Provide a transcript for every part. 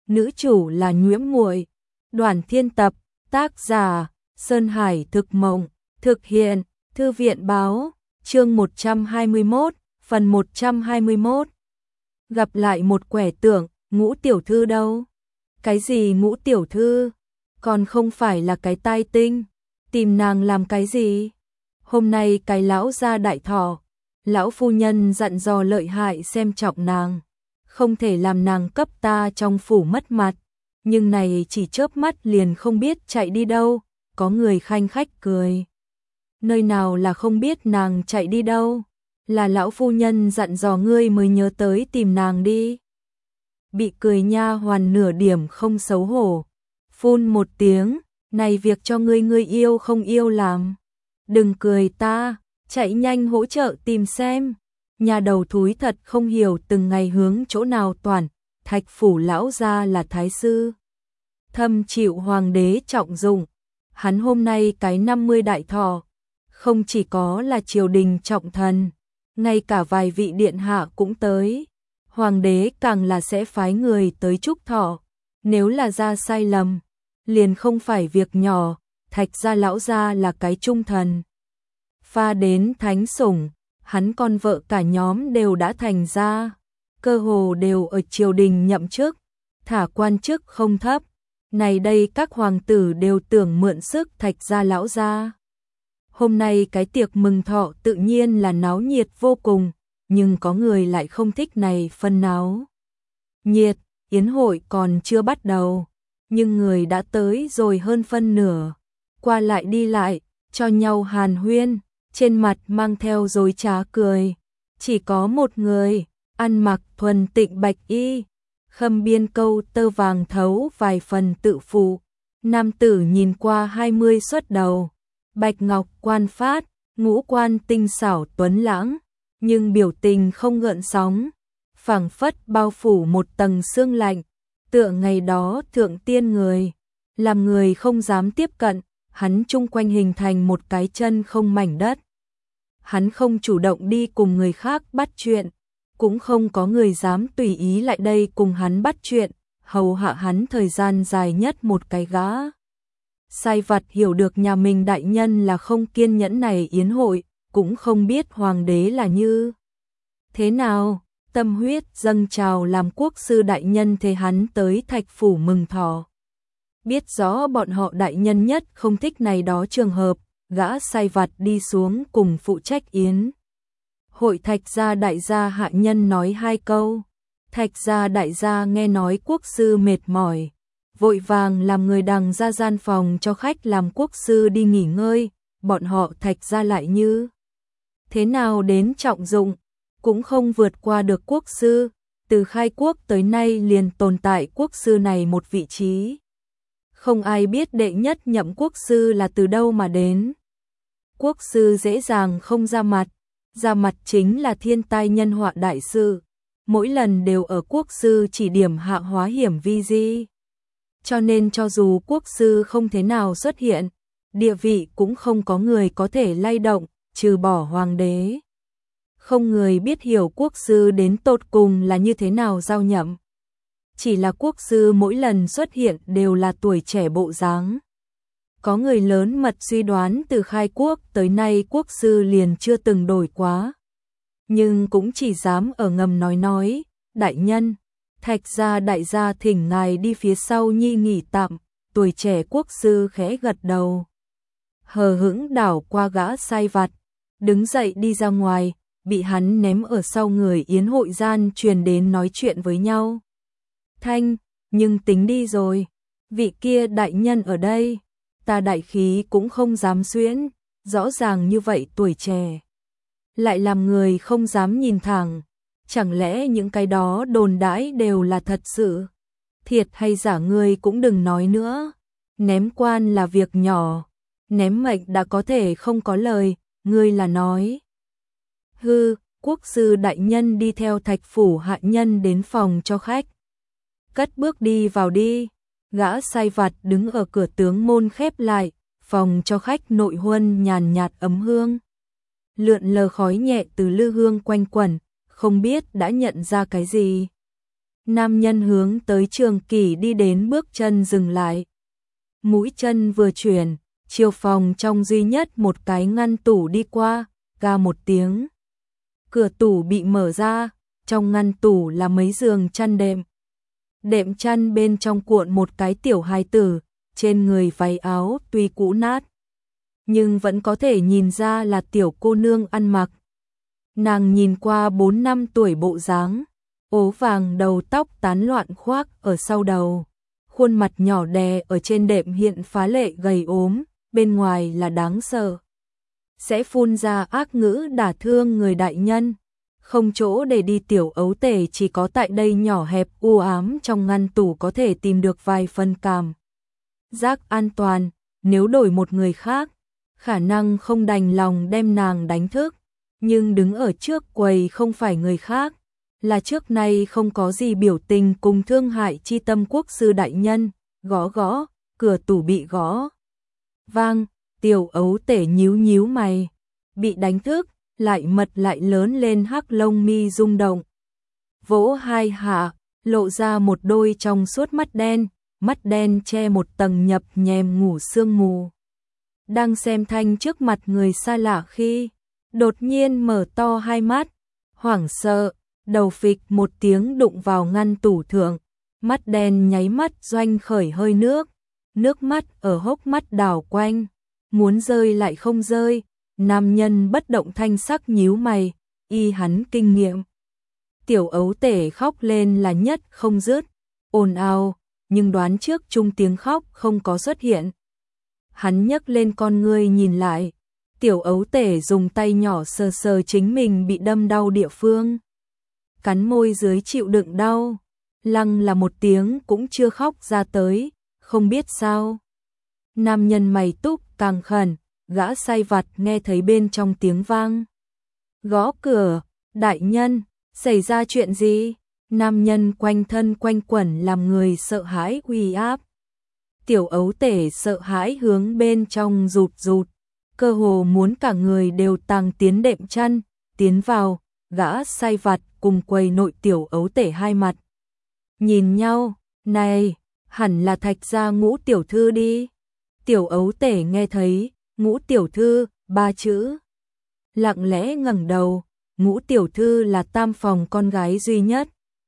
nữ chủ là Nhuễm Muội. Đoàn Thiên tập, tác giả Sơn Hải Thực Mộng, thực hiện Thư viện Báo, chương 121, phần 121. Gặp lại một quẻ tượng, Ngũ tiểu thư đâu? Cái gì Ngũ tiểu thư? Còn không phải là cái tai tinh, tìm nàng làm cái gì? Hôm nay cái lão gia đại thọ, lão phu nhân dặn dò lợi hại xem trọng nàng, không thể làm nàng cấp ta trong phủ mất mặt, nhưng này chỉ chớp mắt liền không biết chạy đi đâu, có người khanh khách cười. Nơi nào là không biết nàng chạy đi đâu, là lão phu nhân dặn dò ngươi mới nhớ tới tìm nàng đi. Bị cười nha hoàn nửa điểm không xấu hổ, phun một tiếng, này việc cho ngươi yêu không yêu làm. Đừng cười ta, chạy nhanh hỗ trợ tìm xem. Nhà đầu thúi thật không hiểu từng ngày hướng chỗ nào toàn, Thạch phủ lão gia là thái sư. Thâm chịu hoàng đế trọng dụng, hắn hôm nay cái 50 đại thọ, không chỉ có là triều đình trọng thần, ngay cả vài vị điện hạ cũng tới. Hoàng đế càng là sẽ phái người tới chúc thọ, nếu là ra sai lầm, liền không phải việc nhỏ, Thạch gia lão gia là cái trung thần. Pha đến thánh sủng, hắn con vợ cả nhóm đều đã thành ra, cơ hồ đều ở triều đình nhậm chức, thả quan chức không thấp. Này đây các hoàng tử đều tưởng mượn sức Thạch gia lão gia. Hôm nay cái tiệc mừng thọ tự nhiên là náo nhiệt vô cùng, nhưng có người lại không thích này phân náo nhiệt, yến hội còn chưa bắt đầu, nhưng người đã tới rồi hơn phân nửa, qua lại đi lại, cho nhau hàn huyên, trên mặt mang theo dối trá cười. Chỉ có một người, ăn mặc thuần tịnh bạch y, khâm biên câu tơ vàng thấu vài phần tự phụ, nam tử nhìn qua 20 xuất đầu, bạch ngọc quan phát, ngũ quan tinh xảo tuấn lãng, nhưng biểu tình không gợn sóng, phảng phất bao phủ một tầng sương lạnh, tựa ngày đó thượng tiên người, làm người không dám tiếp cận, hắn chung quanh hình thành một cái chân không mảnh đất. Hắn không chủ động đi cùng người khác bắt chuyện, cũng không có người dám tùy ý lại đây cùng hắn bắt chuyện, hầu hạ hắn thời gian dài nhất một cái gã. Sai vặt hiểu được nhà mình đại nhân là không kiên nhẫn này yến hội, cũng không biết hoàng đế là như thế nào, tâm huyết dâng trào làm quốc sư đại nhân thế hắn tới Thạch phủ mừng thọ. Biết rõ bọn họ đại nhân nhất không thích này đó trường hợp, gã sai vặt đi xuống cùng phụ trách yến hội Thạch gia đại gia hạ nhân nói 2 câu. Thạch gia đại gia nghe nói quốc sư mệt mỏi, vội vàng làm người đằng ra gian phòng cho khách làm quốc sư đi nghỉ ngơi. Bọn họ Thạch gia lại như thế nào đến trọng dụng, cũng không vượt qua được quốc sư, từ khai quốc tới nay liền tồn tại quốc sư này một vị trí. Không ai biết đệ nhất nhậm quốc sư là từ đâu mà đến. Quốc sư dễ dàng không ra mặt chính là thiên tai nhân họa đại sự, mỗi lần đều ở quốc sư chỉ điểm hạ hóa hiểm vi di. Cho nên cho dù quốc sư không thế nào xuất hiện, địa vị cũng không có người có thể lay động, trừ bỏ hoàng đế. Không người biết hiểu quốc sư đến tột cùng là như thế nào giao nhậm. Chỉ là quốc sư mỗi lần xuất hiện đều là tuổi trẻ bộ dáng. Có người lớn mật suy đoán từ khai quốc tới nay quốc sư liền chưa từng đổi quá. Nhưng cũng chỉ dám ở ngầm nói, đại nhân, Thạch gia đại gia thỉnh ngài đi phía sau nhi nghỉ tạm, tuổi trẻ quốc sư khẽ gật đầu. Hờ hững đảo qua gã sai vặt, đứng dậy đi ra ngoài, bị hắn ném ở sau người yến hội gian truyền đến nói chuyện với nhau. Thanh, nhưng tính đi rồi, vị kia đại nhân ở đây, ta đại khí cũng không dám xuyễn, rõ ràng như vậy tuổi trẻ. Lại làm người không dám nhìn thẳng, chẳng lẽ những cái đó đồn đãi đều là thật sự? Thiệt hay giả ngươi cũng đừng nói nữa, ném quan là việc nhỏ, ném mệnh đã có thể không có lời, ngươi là nói. Hư, quốc sư đại nhân đi theo Thạch phủ hạ nhân đến phòng cho khách. Cất bước đi vào đi, gã sai vặt đứng ở cửa tướng môn khép lại, phòng cho khách nội huân nhàn nhạt ấm hương. Lượn lờ khói nhẹ từ lư hương quanh quẩn, không biết đã nhận ra cái gì. Nam nhân hướng tới Trường Kỷ đi đến, bước chân dừng lại. Mũi chân vừa chuyển, chiều phòng trong duy nhất một cái ngăn tủ đi qua, ga một tiếng. Cửa tủ bị mở ra, trong ngăn tủ là mấy giường chăn đệm. Đệm chăn bên trong cuộn một cái tiểu hài tử, trên người váy áo tuy cũ nát, nhưng vẫn có thể nhìn ra là tiểu cô nương ăn mặc. Nàng nhìn qua 4 năm tuổi bộ dáng, ố vàng đầu tóc tán loạn khoác ở sau đầu. Khuôn mặt nhỏ đè ở trên đệm hiện phá lệ gầy ốm, bên ngoài là đáng sợ. Sẽ phun ra ác ngữ đả thương người đại nhân. Không chỗ để đi, tiểu ấu tể chỉ có tại đây nhỏ hẹp u ám trong ngăn tủ có thể tìm được vài phần cảm giác an toàn. Nếu đổi một người khác, khả năng không đành lòng đem nàng đánh thức. Nhưng đứng ở trước quầy không phải người khác, là trước nay không có gì biểu tình cùng thương hại chi tâm quốc sư đại nhân. Gõ gõ, cửa tủ bị gõ vang, tiểu ấu tể nhíu nhíu mày, bị đánh thức, lại mật lại lớn lên, hắc lông mi rung động. Vỗ hai hạ, lộ ra một đôi trong suốt mắt đen che một tầng nhập nhèm ngủ sương mù. Đang xem thanh trước mặt người xa lạ khi đột nhiên mở to hai mắt, hoảng sợ, đầu phịch một tiếng đụng vào ngăn tủ thượng, mắt đen nháy mắt doanh khởi hơi nước mắt ở hốc mắt đảo quanh, muốn rơi lại không rơi. Nam nhân bất động thanh sắc nhíu mày, y hắn kinh nghiệm. Tiểu ấu tể khóc lên là nhất không dứt, ồn ào, nhưng đoán trước chung tiếng khóc không có xuất hiện. Hắn nhấc lên con ngươi nhìn lại, tiểu ấu tể dùng tay nhỏ sờ sờ chính mình bị đâm đau địa phương. Cắn môi dưới chịu đựng đau, lăng là một tiếng cũng chưa khóc ra tới, không biết sao. Nam nhân mày túc càng khẩn, gã sai vặt nghe thấy bên trong tiếng vang. Gõ cửa, đại nhân, xảy ra chuyện gì? Nam nhân quanh thân quanh quẩn làm người sợ hãi uy áp. Tiểu ấu tể sợ hãi hướng bên trong rụt rụt, cơ hồ muốn cả người đều tàng tiến đệm chăn, tiến vào. Gã sai vặt cùng quầy nội tiểu ấu tể hai mặt nhìn nhau, này, hẳn là Thạch gia Ngũ tiểu thư đi. Tiểu ấu tể nghe thấy Ngũ tiểu thư, ba chữ, lặng lẽ ngẩng đầu. Ngũ tiểu thư là Tam phòng con gái duy nhất.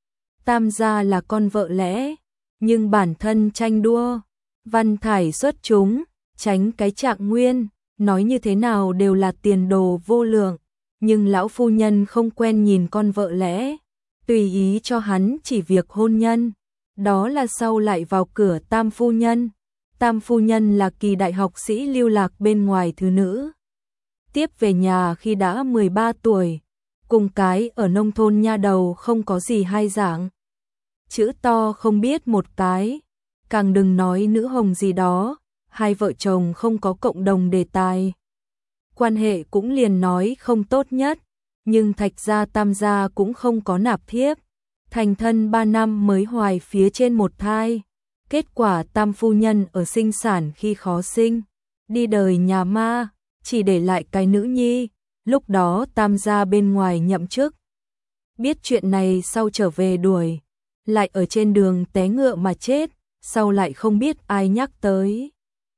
Tam gia là con vợ lẽ, nhưng bản thân tranh đua, văn thải xuất chúng, tránh cái trạng nguyên, nói như thế nào đều là tiền đồ vô lượng. Nhưng lão phu nhân không quen nhìn con vợ lẽ, tùy ý cho hắn chỉ việc hôn nhân. Đó là sau lại vào cửa Tam phu nhân. Tam phu nhân là kỳ đại học sĩ lưu lạc bên ngoài thứ nữ. Tiếp về nhà khi đã 13 tuổi, cùng cái ở nông thôn nha đầu không có gì hai dạng. Chữ to không biết một cái, càng đừng nói nữ hồng gì đó, hai vợ chồng không có cộng đồng đề tài. Quan hệ cũng liền nói không tốt nhất, nhưng Thạch gia Tam gia cũng không có nạp thiếp. Thành thân 3 năm mới hoài phía trên một thai. Kết quả Tam phu nhân ở sinh sản khi khó sinh, đi đời nhà ma, chỉ để lại cái nữ nhi. Lúc đó Tam gia bên ngoài nhậm chức. Biết chuyện này sau trở về đuổi, lại ở trên đường té ngựa mà chết, sau lại không biết ai nhắc tới.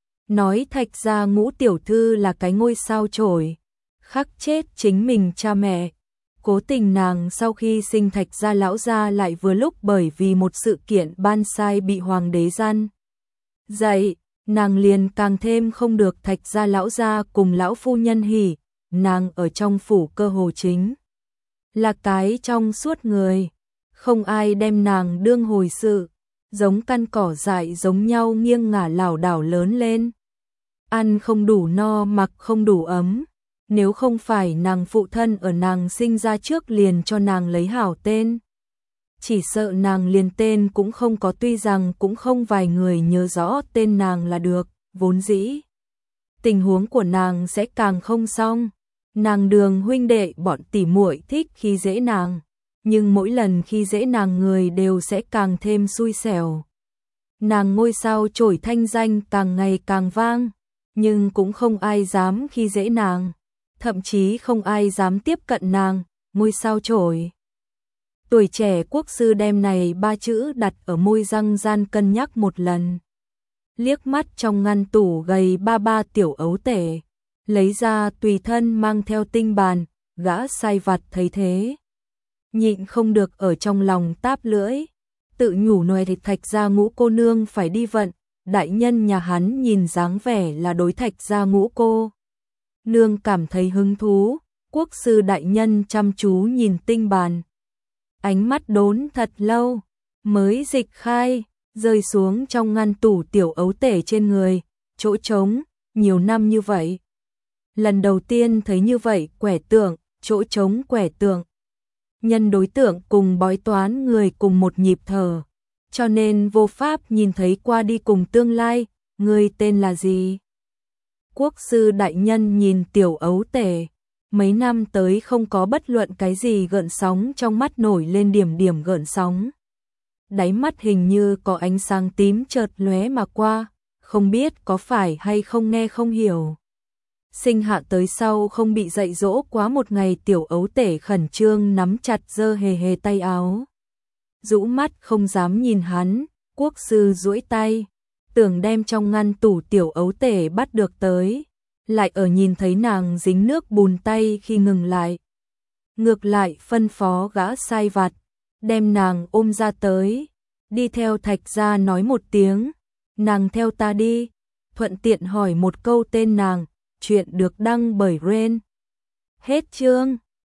Nói Thạch gia Ngũ tiểu thư là cái ngôi sao chổi, khắc chết chính mình cha mẹ. Cố tình nàng sau khi sinh Thạch gia lão gia lại vừa lúc bởi vì một sự kiện ban sai bị hoàng đế gian dạy, nàng liền càng thêm không được Thạch gia lão gia cùng lão phu nhân hỉ. Nàng ở trong phủ cơ hồ chính là cái trong suốt người, không ai đem nàng đương hồi sự, giống căn cỏ dại giống nhau nghiêng ngả lảo đảo lớn lên. Ăn không đủ no, mặc không đủ ấm. Nếu không phải nàng phụ thân ở nàng sinh ra trước liền cho nàng lấy hảo tên, chỉ sợ nàng liền tên cũng không có, tuy rằng cũng không vài người nhớ rõ tên nàng là được. Vốn dĩ tình huống của nàng sẽ càng không xong. Nàng Đường huynh đệ bọn tỉ muội thích khi dễ nàng, nhưng mỗi lần khi dễ nàng người đều sẽ càng thêm xui xẻo. Nàng ngôi sao chổi thanh danh càng ngày càng vang, nhưng cũng không ai dám khi dễ nàng, thậm chí không ai dám tiếp cận nàng. Ngôi sao chổi Tuổi trẻ quốc sư đem này 3 chữ đặt ở môi răng gian cân nhắc một lần. Liếc mắt trong ngăn tủ gầy ba tiểu ấu tể, lấy ra tùy thân mang theo tinh bàn, gã sai vặt thấy thế. Nhịn không được ở trong lòng táp lưỡi, tự nhủ nòe thì Thạch gia Ngũ cô nương phải đi vận, đại nhân nhà hắn nhìn dáng vẻ là đối Thạch gia Ngũ cô nương cảm thấy hứng thú. Quốc sư đại nhân chăm chú nhìn tinh bàn, ánh mắt đốn thật lâu, mới dịch khai, rơi xuống trong ngăn tủ tiểu ấu tể trên người, chỗ trống, nhiều năm như vậy. Lần đầu tiên thấy như vậy quẻ tượng, chỗ trống quẻ tượng. Nhân đối tượng cùng bói toán người cùng một nhịp thở, cho nên vô pháp nhìn thấy qua đi cùng tương lai, người tên là gì? Quốc sư đại nhân nhìn tiểu ấu tể, mấy năm tới không có bất luận cái gì gợn sóng, trong mắt nổi lên điểm gợn sóng. Đáy mắt hình như có ánh sáng tím chợt lóe mà qua, không biết có phải hay không nghe không hiểu. Sinh hạ tới sau không bị dạy dỗ quá một ngày, tiểu ấu tể khẩn trương nắm chặt dơ hề tay áo. Rũ mắt không dám nhìn hắn, quốc sư duỗi tay, tưởng đem trong ngăn tủ tiểu ấu tể bắt được tới, lại ở nhìn thấy nàng dính nước bùn tay khi ngừng lại. Ngược lại phân phó gã sai vặt, đem nàng ôm ra tới, đi theo Thạch gia nói một tiếng, nàng theo ta đi, thuận tiện hỏi một câu tên nàng. Chuyện được đăng bởi Ren. Hết chương.